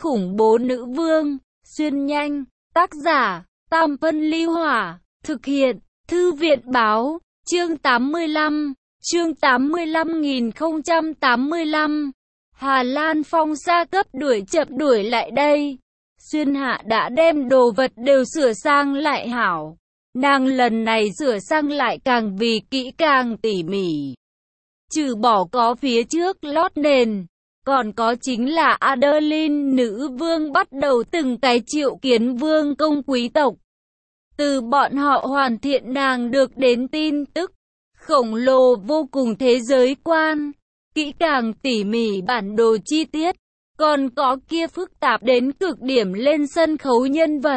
khủng bố nữ vương, xuyên nhanh, tác giả, Tam Phân Ly Hỏa, thực hiện, Thư viện báo, chương 85, chương 85.085, Hà Lan Phong Sa cấp đuổi chậm đuổi lại đây. Xuyên Hạ đã đem đồ vật đều sửa sang lại hảo. Nàng lần này sửa sang lại càng vì kỹ càng tỉ mỉ. Trừ bỏ có phía trước lót nền, còn có chính là Adeline nữ vương bắt đầu từng cái triệu kiến vương công quý tộc. Từ bọn họ hoàn thiện nàng được đến tin tức khổng lồ vô cùng thế giới quan, kỹ càng tỉ mỉ bản đồ chi tiết, còn có kia phức tạp đến cực điểm lên sân khấu nhân vật.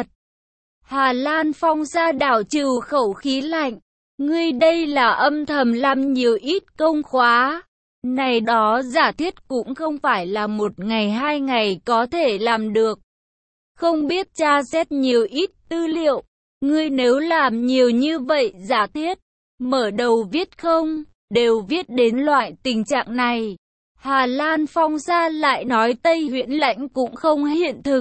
Hà Lan Phong Sa đảo trừ khẩu khí lạnh, ngươi đây là âm thầm làm nhiều ít công khóa. Này đó giả thiết cũng không phải là một ngày hai ngày có thể làm được. Không biết tra xét nhiều ít tư liệu, ngươi nếu làm nhiều như vậy giả thiết, mở đầu viết không, đều viết đến loại tình trạng này. Hà Lan Phong Sa lại nói Tây Huyễn Lãnh cũng không hiện thực.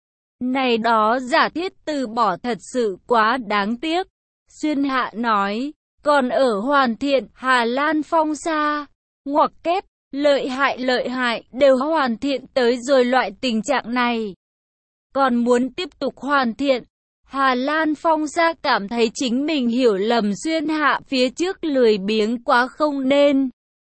Này đó giả thiết từ bỏ thật sự quá đáng tiếc. Xuyên Hạ nói, còn ở hoàn thiện Hà Lan Phong Sa, ngoặc kép, lợi hại đều hoàn thiện tới rồi loại tình trạng này. Còn muốn tiếp tục hoàn thiện. Hà Lan Phong Sa cảm thấy chính mình hiểu lầm Xuyên Hạ phía trước lười biếng quá không nên.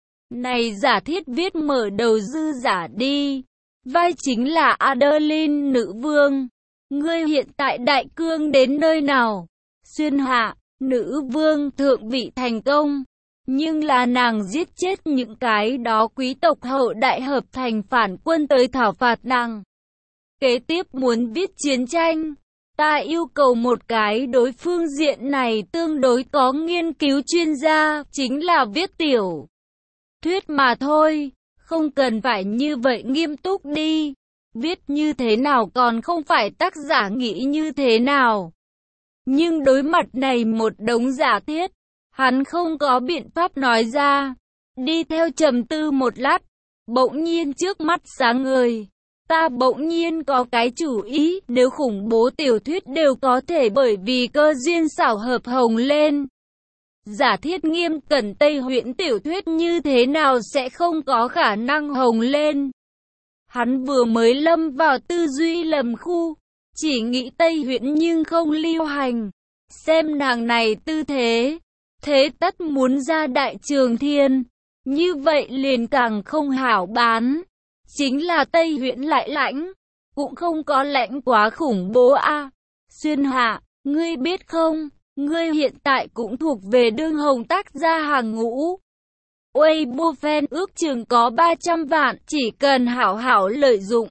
Này giả thiết viết mở đầu dư giả đi. Vai chính là Adeline nữ vương. Ngươi hiện tại đại cương đến nơi nào? Xuyên Hạ, nữ vương thượng vị thành công. Nhưng là nàng giết chết những cái đó quý tộc hậu đại hợp thành phản quân tới thảo phạt nàng. Kế tiếp muốn viết chiến tranh. Ta yêu cầu một cái đối phương diện này tương đối có nghiên cứu chuyên gia, chính là viết tiểu thuyết mà thôi, không cần phải như vậy nghiêm túc đi. Viết như thế nào còn không phải tác giả nghĩ như thế nào. Nhưng đối mặt này một đống giả thiết, hắn không có biện pháp nói ra. Đi theo trầm tư một lát, bỗng nhiên trước mắt sáng ngời. Ta bỗng nhiên có cái chủ ý, nếu khủng bố tiểu thuyết đều có thể bởi vì cơ duyên xảo hợp hồng lên. Giả thiết nghiêm cẩn Tây Huyễn tiểu thuyết như thế nào sẽ không có khả năng hồng lên. Hắn vừa mới lâm vào tư duy lầm khu, chỉ nghĩ Tây Huyễn nhưng không lưu hành. Xem nàng này tư thế, thế tất muốn ra Đại Trường Thiên, như vậy liền càng không hảo bán. Chính là Tây Huyễn lại lãnh, cũng không có lãnh quá khủng bố a. Xuyên Hạ, ngươi biết không, ngươi hiện tại cũng thuộc về đương hồng tác gia hàng ngũ. Weibo fan ước chừng có 300 vạn, chỉ cần hảo hảo lợi dụng.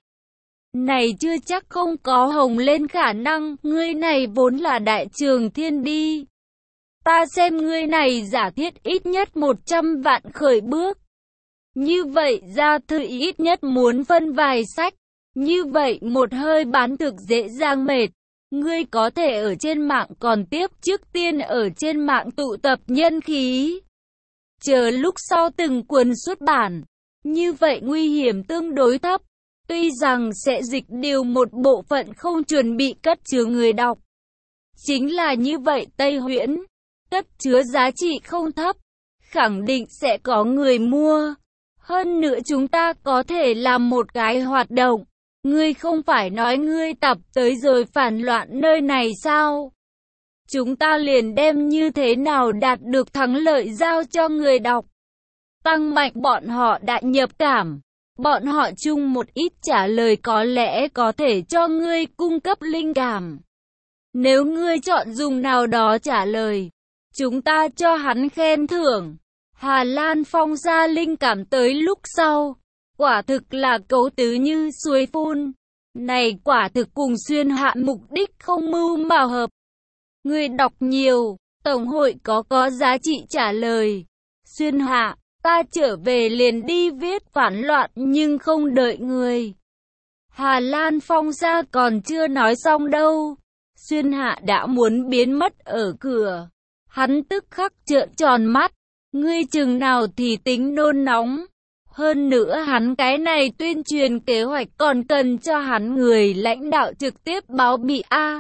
Này chưa chắc không có hồng lên khả năng, ngươi này vốn là Đại Trường Thiên đi. Ta xem ngươi này giả thiết ít nhất 100 vạn khởi bước. Như vậy ra thư ít nhất muốn phân vài sách. Như vậy một hơi bán thực dễ dàng mệt. Ngươi có thể ở trên mạng còn tiếp trước tiên ở trên mạng tụ tập nhân khí. Chờ lúc sau từng cuốn xuất bản. Như vậy nguy hiểm tương đối thấp. Tuy rằng sẽ dịch điều một bộ phận không chuẩn bị cất chứa người đọc. Chính là như vậy Tây Huyễn. Cất chứa giá trị không thấp. Khẳng định sẽ có người mua. Hơn nữa chúng ta có thể làm một cái hoạt động. Ngươi không phải nói ngươi tập tới rồi phản loạn nơi này sao? Chúng ta liền đem như thế nào đạt được thắng lợi giao cho người đọc. Tăng mạnh bọn họ đại nhập cảm. Bọn họ chung một ít trả lời có lẽ có thể cho ngươi cung cấp linh cảm. Nếu ngươi chọn dùng nào đó trả lời, chúng ta cho hắn khen thưởng. Hà Lan Phong Sa linh cảm tới lúc sau, quả thực là cấu tứ như suối phun. Này quả thực cùng Xuyên Hạ mục đích không mưu mà hợp. Người đọc nhiều, Tổng hội có giá trị trả lời. Xuyên Hạ, ta trở về liền đi viết phản loạn nhưng không đợi người. Hà Lan Phong Sa còn chưa nói xong đâu. Xuyên Hạ đã muốn biến mất ở cửa. Hắn tức khắc trợn tròn mắt. Ngươi chừng nào thì tính nôn nóng. Hơn nữa hắn cái này tuyên truyền kế hoạch còn cần cho hắn người lãnh đạo trực tiếp báo bị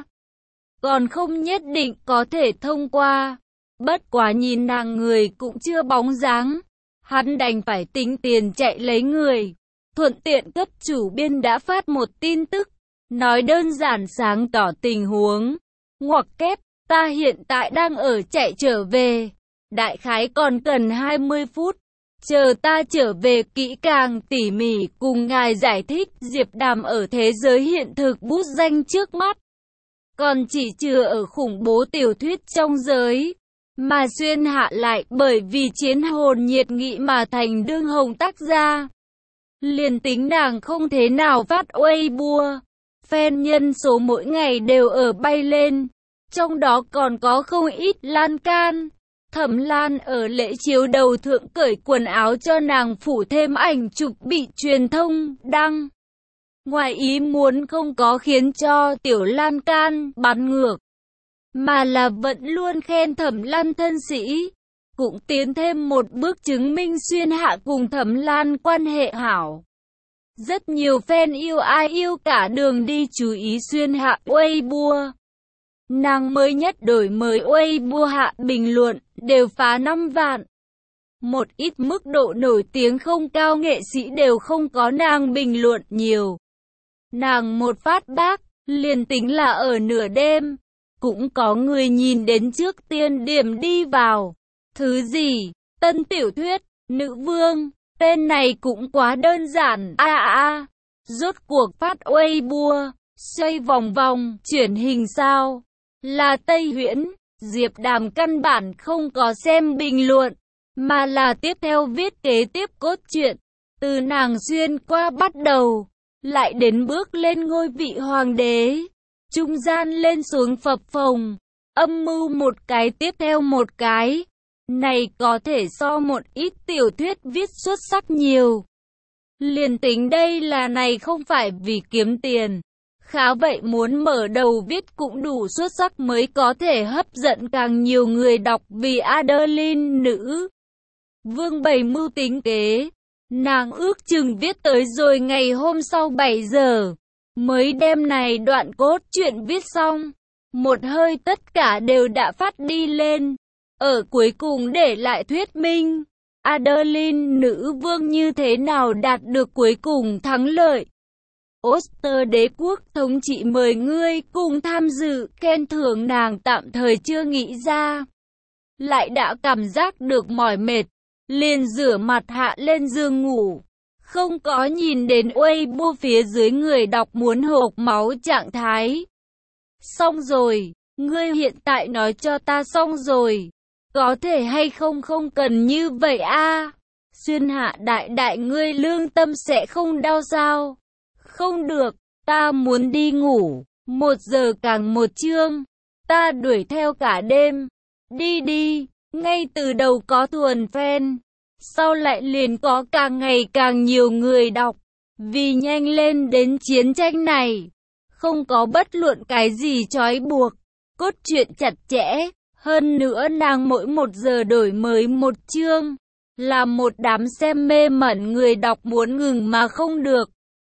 còn không nhất định có thể thông qua. Bất quá nhìn nàng người cũng chưa bóng dáng, hắn đành phải tính tiền chạy lấy người. Thuận tiện cấp chủ biên đã phát một tin tức, nói đơn giản sáng tỏ tình huống. Ngoặc kép, ta hiện tại đang ở chạy trở về, đại khái còn cần 20 phút. Chờ ta trở về kỹ càng tỉ mỉ cùng ngài giải thích Diệp Đàm ở thế giới hiện thực bút danh trước mắt. Còn chỉ chừa ở khủng bố tiểu thuyết trong giới. Mà Xuyên Hạ lại bởi vì chiến hồn nhiệt nghị mà thành đương hồng tác gia. Liền tính nàng không thế nào phát Weibo, fan nhân số mỗi ngày đều ở bay lên. Trong đó còn có không ít lan can. Thẩm Lan ở lễ chiếu đầu thượng cởi quần áo cho nàng phủ thêm ảnh chụp bị truyền thông đăng. Ngoài ý muốn không có khiến cho Tiểu Lan can bắn ngược, mà là vẫn luôn khen Thẩm Lan thân sĩ. Cũng tiến thêm một bước chứng minh Xuyên Hạ cùng Thẩm Lan quan hệ hảo. Rất nhiều fan yêu ai yêu cả đường đi chú ý Xuyên Hạ Weibo. Nàng mới nhất đổi mới Weibo hạ bình luận đều phá 5 vạn. Một ít mức độ nổi tiếng không cao nghệ sĩ đều không có nàng bình luận nhiều. Nàng một phát bác, liền tính là ở nửa đêm, cũng có người nhìn đến trước tiên điểm đi vào. Thứ gì? Tân tiểu thuyết, nữ vương, tên này cũng quá đơn giản. Rốt cuộc phát Weibo, xoay vòng vòng, chuyển hình sao? Là Tây Huyễn, Diệp Đàm căn bản không có xem bình luận, mà là tiếp theo viết kế tiếp cốt truyện. Từ nàng xuyên qua bắt đầu, lại đến bước lên ngôi vị hoàng đế, trung gian lên xuống phập phồng, âm mưu một cái tiếp theo một cái. Này có thể so một ít tiểu thuyết viết xuất sắc nhiều. Liền tính đây là này không phải vì kiếm tiền. Khá vậy muốn mở đầu viết cũng đủ xuất sắc mới có thể hấp dẫn càng nhiều người đọc vì Adeline nữ vương bày mưu tính kế. Nàng ước chừng viết tới rồi ngày hôm sau 7 giờ mới đem này đoạn cốt truyện viết xong. Một hơi tất cả đều đã phát đi lên. Ở cuối cùng để lại thuyết minh Adeline nữ vương như thế nào đạt được cuối cùng thắng lợi. Oster đế quốc thống trị mời ngươi cùng tham dự, khen thưởng nàng tạm thời chưa nghĩ ra. Lại đã cảm giác được mỏi mệt, liền rửa mặt hạ lên giường ngủ. Không có nhìn đến Weibo phía dưới người đọc muốn hộc máu trạng thái. Xong rồi, ngươi hiện tại nói cho ta xong rồi. Có thể hay không không cần như vậy Xuyên Hạ đại đại ngươi lương tâm sẽ không đau sao? Không được, ta muốn đi ngủ. 1 giờ càng một chương. Ta đuổi theo cả đêm. Đi đi, ngay từ đầu có thuần fan. Sau lại liền có càng ngày càng nhiều người đọc. Vì nhanh lên đến chiến tranh này, không có bất luận cái gì trói buộc. Cốt truyện chặt chẽ. Hơn nữa nàng mỗi 1 giờ đổi mới một chương. Là một đám xem mê mẩn người đọc muốn ngừng mà không được.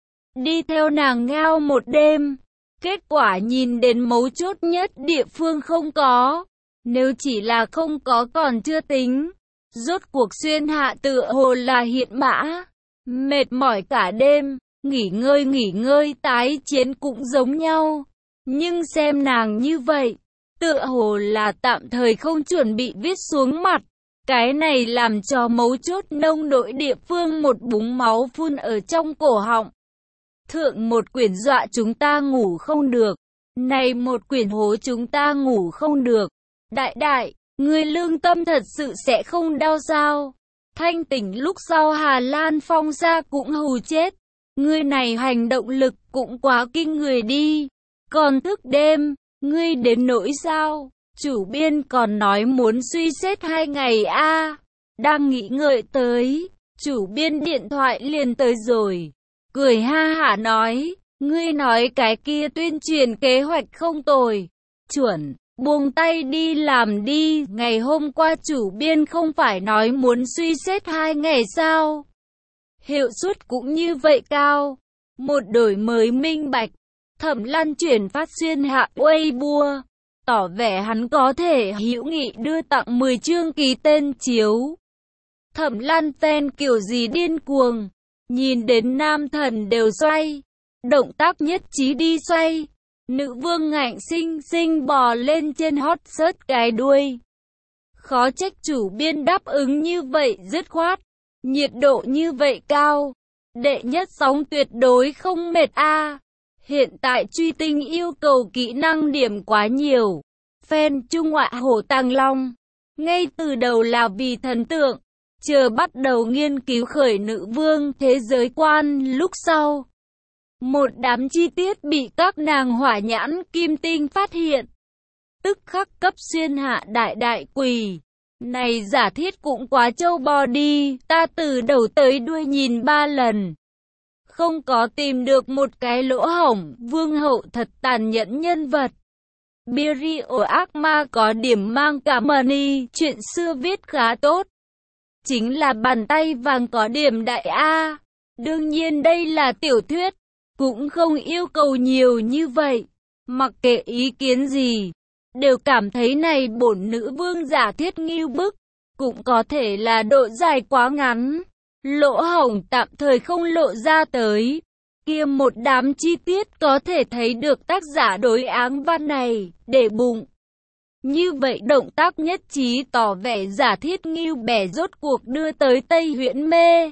Đi theo nàng ngao một đêm. Kết quả nhìn đến mấu chốt nhất địa phương không có. Nếu chỉ là không có còn chưa tính. Rốt cuộc Xuyên Hạ tựa hồ là hiện mã. Mệt mỏi cả đêm. Nghỉ ngơi tái chiến cũng giống nhau. Nhưng xem nàng như vậy, tựa hồ là tạm thời không chuẩn bị viết xuống mặt. Cái này làm cho mấu chốt nông nỗi địa phương một búng máu phun ở trong cổ họng. Thượng một quyển dọa chúng ta ngủ không được. Này một quyển hố chúng ta ngủ không được. Đại đại, người lương tâm thật sự sẽ không đau sao? Thanh tỉnh lúc sau Hà Lan Phong ra cũng hù chết. Người này hành động lực cũng quá kinh người đi. Còn thức đêm, ngươi đến nỗi sao? Chủ biên còn nói muốn suy xét 2 ngày Đang nghĩ ngợi tới, chủ biên điện thoại liền tới rồi. Cười ha hả nói, ngươi nói cái kia tuyên truyền kế hoạch không tồi. Chuẩn, buông tay đi làm đi. Ngày hôm qua chủ biên không phải nói muốn suy xét 2 ngày sao? hiệu suất cũng như vậy cao. Một đổi mới minh bạch. Thẩm Lan chuyển phát xuyên hạ Weibo, tỏ vẻ hắn có thể hữu nghị đưa tặng 10 chương ký tên chiếu. Thẩm Lan fan kiểu gì điên cuồng, nhìn đến nam thần đều xoay, động tác nhất trí đi xoay. Nữ vương ngạnh xinh xinh bò lên trên hot search cái đuôi. Khó trách chủ biên đáp ứng như vậy dứt khoát, nhiệt độ như vậy cao. Đệ nhất sóng tuyệt đối không mệt a. Hiện tại truy tinh yêu cầu kỹ năng điểm quá nhiều. Fan Trung Ngoại Hổ Tàng Long, ngay từ đầu là vì thần tượng, chờ bắt đầu nghiên cứu khởi nữ vương thế giới quan lúc sau. Một đám chi tiết bị các nàng hỏa nhãn kim tinh phát hiện. Tức khắc cấp xuyên hạ đại quỳ. Này giả thiết cũng quá trâu bò đi, ta từ đầu tới đuôi nhìn 3 lần. Không có tìm được một cái lỗ hổng, vương hậu thật tàn nhẫn nhân vật. Birio ác ma có điểm mang cả money, chuyện xưa viết khá tốt. Chính là bàn tay vàng có điểm đại A. Đương nhiên đây là tiểu thuyết, cũng không yêu cầu nhiều như vậy. Mặc kệ ý kiến gì, đều cảm thấy này bổn nữ vương giả thiết ngưu bức. Cũng có thể là độ dài quá ngắn, lỗ hổng tạm thời không lộ ra tới. Kia một đám chi tiết có thể thấy được tác giả đối áng văn này, để bụng. Như vậy động tác nhất trí tỏ vẻ giả thiết ngưu bẻ rốt cuộc đưa tới Tây Huyễn Mê.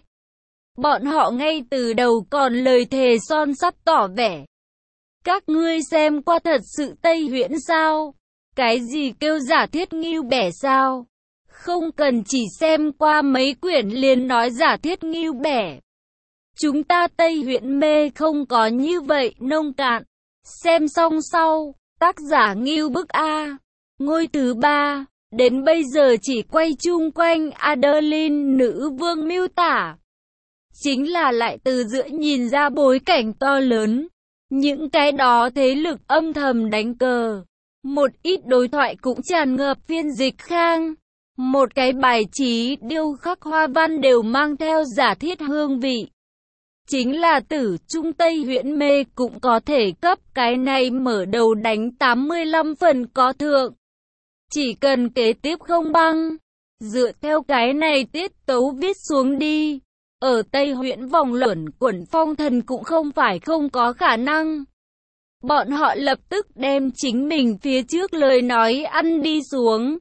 Bọn họ ngay từ đầu còn lời thề son sắt tỏ vẻ. Các ngươi xem qua thật sự Tây Huyễn sao? Cái gì kêu giả thiết ngưu bẻ sao? Không cần chỉ xem qua mấy quyển liền nói giả thiết ngưu bẻ. Chúng ta Tây Huyễn Mê không có như vậy nông cạn. Xem xong sau, tác giả ngưu bức A. Ngôi thứ 3, đến bây giờ chỉ quay chung quanh Adeline nữ vương miêu tả. Chính là lại từ giữa nhìn ra bối cảnh to lớn. Những cái đó thế lực âm thầm đánh cờ. Một ít đối thoại cũng tràn ngập phiên dịch khang. Một cái bài trí điêu khắc hoa văn đều mang theo giả thiết hương vị. Chính là tử Trung Tây Huyễn Mê cũng có thể cấp cái này mở đầu đánh 85 phần có thượng. Chỉ cần kế tiếp không băng, dựa theo cái này tiết tấu viết xuống đi. Ở Tây Huyễn vòng luẩn quẩn phong thần cũng không phải không có khả năng. Bọn họ lập tức đem chính mình phía trước lời nói ăn đi xuống.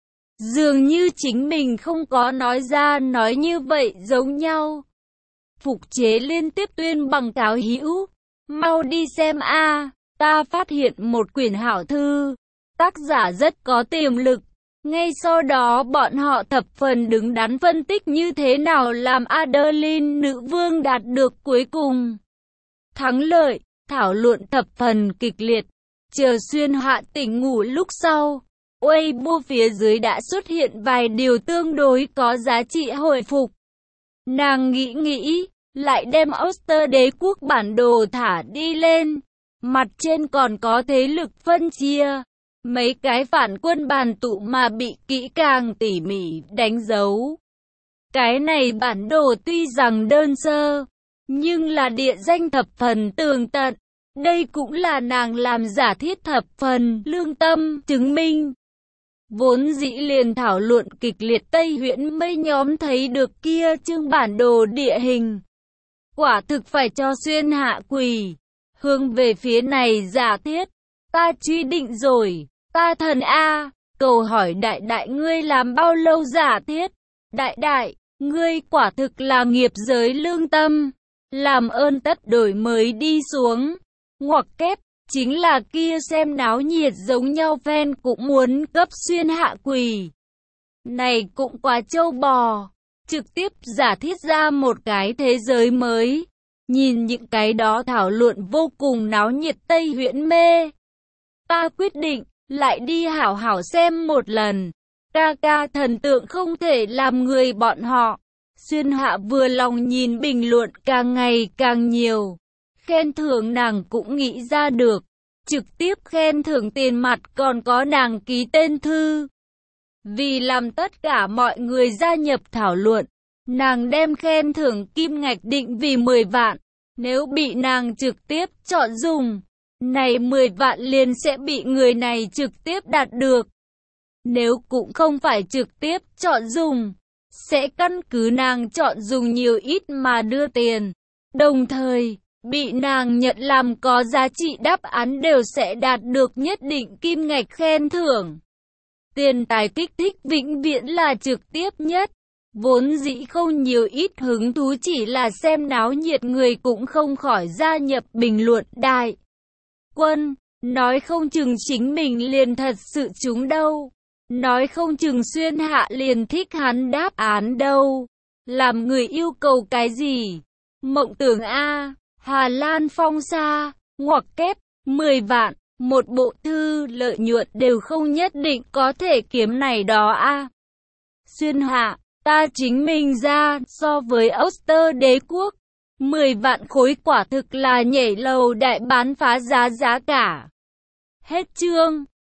Dường như chính mình không có nói ra nói như vậy giống nhau. Phục chế liên tiếp tuyên bằng cáo hữu. Mau đi xem a, ta phát hiện một quyển hảo thư. Tác giả rất có tiềm lực. Ngay sau đó bọn họ thập phần đứng đắn phân tích như thế nào làm Adeline nữ vương đạt được cuối cùng thắng lợi. Thảo luận thập phần kịch liệt. Chờ xuyên hạ tỉnh ngủ lúc sau, Weibo phía dưới đã xuất hiện vài điều tương đối có giá trị hồi phục. Nàng nghĩ, lại đem Oster đế quốc bản đồ thả đi lên. Mặt trên còn có thế lực phân chia. Mấy cái phản quân bàn tụ mà bị kỹ càng tỉ mỉ đánh dấu. Cái này bản đồ tuy rằng đơn sơ, nhưng là địa danh thập phần tường tận. Đây cũng là nàng làm giả thiết thập phần lương tâm chứng minh. Vốn dĩ liền thảo luận kịch liệt Tây Huyễn Mây nhóm thấy được kia chương bản đồ địa hình. Quả thực phải cho xuyên hạ quỳ. Hướng về phía này giả thiết. Ta truy định rồi. Ta thần A. Cầu hỏi đại ngươi làm bao lâu giả thiết? Đại, ngươi quả thực là nghiệp giới lương tâm. Làm ơn tất đổi mới đi xuống. Ngoặc kép, chính là kia xem náo nhiệt giống nhau fan cũng muốn cấp xuyên hạ quỳ. Này cũng quá trâu bò. Trực tiếp giả thiết ra một cái thế giới mới. Nhìn những cái đó thảo luận vô cùng náo nhiệt Tây Huyễn Mê. Ta quyết định, lại đi hảo hảo xem một lần. Ca thần tượng không thể làm người bọn họ. Xuyên hạ vừa lòng nhìn bình luận càng ngày càng nhiều. Khen thưởng nàng cũng nghĩ ra được. Trực tiếp khen thưởng tiền mặt còn có nàng ký tên thư. Vì làm tất cả mọi người gia nhập thảo luận, Nàng đem khen thưởng kim ngạch định vì 10 vạn. Nếu bị nàng trực tiếp chọn dùng, này 10 vạn liền sẽ bị người này trực tiếp đạt được. Nếu cũng không phải trực tiếp chọn dùng, sẽ căn cứ nàng chọn dùng nhiều ít mà đưa tiền. Đồng thời, bị nàng nhận làm có giá trị đáp án đều sẽ đạt được nhất định kim ngạch khen thưởng. Tiền tài kích thích vĩnh viễn là trực tiếp nhất. Vốn dĩ không nhiều ít hứng thú chỉ là xem náo nhiệt người cũng không khỏi gia nhập bình luận đại. Quân, nói không chừng chính mình liền thật sự trúng đâu. Nói không chừng Xuyên Hạ liền thích hắn đáp án đâu. Làm người yêu cầu cái gì? Mộng tưởng A, Hà Lan Phong Sa, ngoặc kép, 10 vạn, một bộ thư lợi nhuận đều không nhất định có thể kiếm này đó A. Xuyên Hạ, ta chính mình ra, so với Oster đế quốc, 10 vạn khối quả thực là nhảy lầu đại bán phá giá cả. Hết chương.